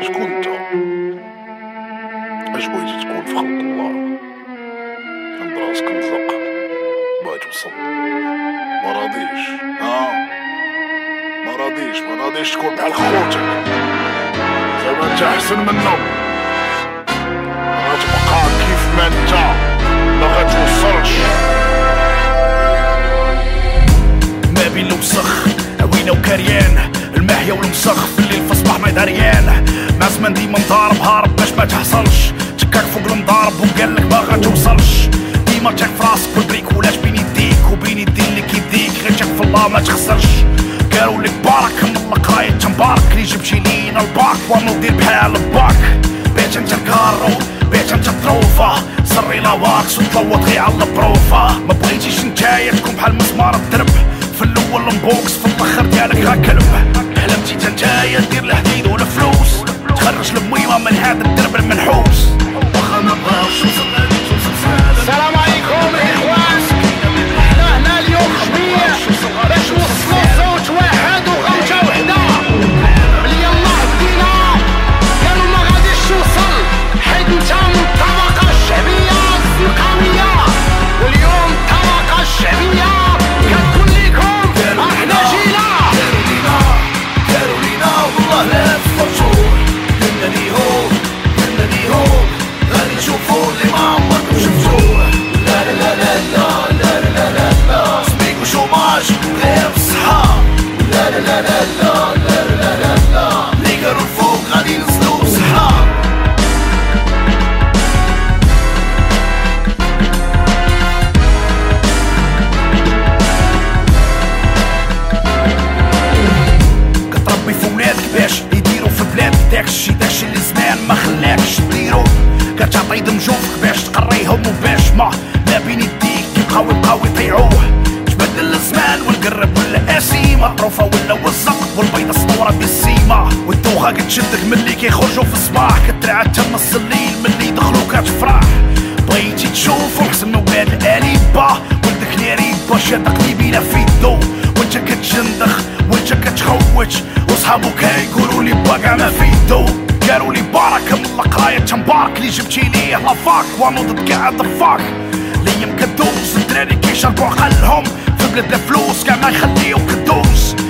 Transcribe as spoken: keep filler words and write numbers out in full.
شكون انت؟ اش بغيتي تكون في خلق الله؟ عند راسك مطلق بغيت توصل ما راضيش ها ما راضيش ما راضيش تكون بحال خوتك زعما انت احسن منهم غتبقى كيف ما انت ما غتوصلش ما بين الوسخ عوينه وكريان المحيا والمسخ في الليل في الصباح ما يداريان مع زمان ديما مضارب هارب باش ما تحصلش تكاك فوق المضارب وقالك ما غتوصلش ديما تاك في راسك والبريك ولاش بين يديك وبين يدين اللي كيديك غير تاك في الله ما تخسرش قالوا لك بارك من القراية تنبارك لي جبتي لينا الباك وامو دير بحال الباك بيت انت الكارو بيت انت التروفة سري لاواكس وتلوط غي على البروفة ما بغيتيش نتايا تكون بحال مسمار الدرب في الاول مبوكس في الاخر ديالك غا كلب حلمتي تنتايا دير الحديد ولا فلوس تخرج الميمة من هذا الدرب المنحوس واخا ما بغاوش نوصل لهاديك توصل. السلام عليكم الاخوان، حنا هنا اليوم جميع باش نوصلوا صوت واحد وغوته وحده. ملي الله بدينا قالوا ما غاديش توصل حيت انت من الطبقه الشعبيه الزنقاويه، واليوم الطبقه الشعبيه كتقول لكم احنا جينا. داروا لينا داروا لينا والله لا تفرجوا قلنا ليهم قلنا ليهم غادي تشوفوا اللي ما عمركم شفتوه. لا لا لا لا لا لا لا لا لا سميك وشوماج غير بالصحة. لا لا لا لا لا لا لا لا لا اللي قالوا الفوق غادي ينزلوا بصحة. كتربي في ولادك باش يديروا في بلادك داكشي داكشي اللي زمان ما خلاكش ديرو. كتعطي دمجوفك باش تقريهم وباش ما ما بين يديك يبقاو يبقاو يطيعوه. تبدل الزمان والقرب ولا اسيمة معروفة ولا وزق والبيضة سطورة بالسيمة والدوخة كتشدك ملي كيخرجوا في الصباح كترعى حتى نص الليل ملي يدخلوا كتفرح. بغيتي تشوفو حسن من ولاد القريبة ولدك القريبة شاد قليبينا في يدو وانت كتجندخ وانت كتخوج وصحابو كيقولوا لي باقا ما في يدو. قالوا لي بارك من القراية تنبارك لي جبتي ليه لافاك ونوض كاع دفاك. ليام كدوز الدراري كيشربوا عقلهم في بلاد الفلوس كاع ما يخليوك تدوز.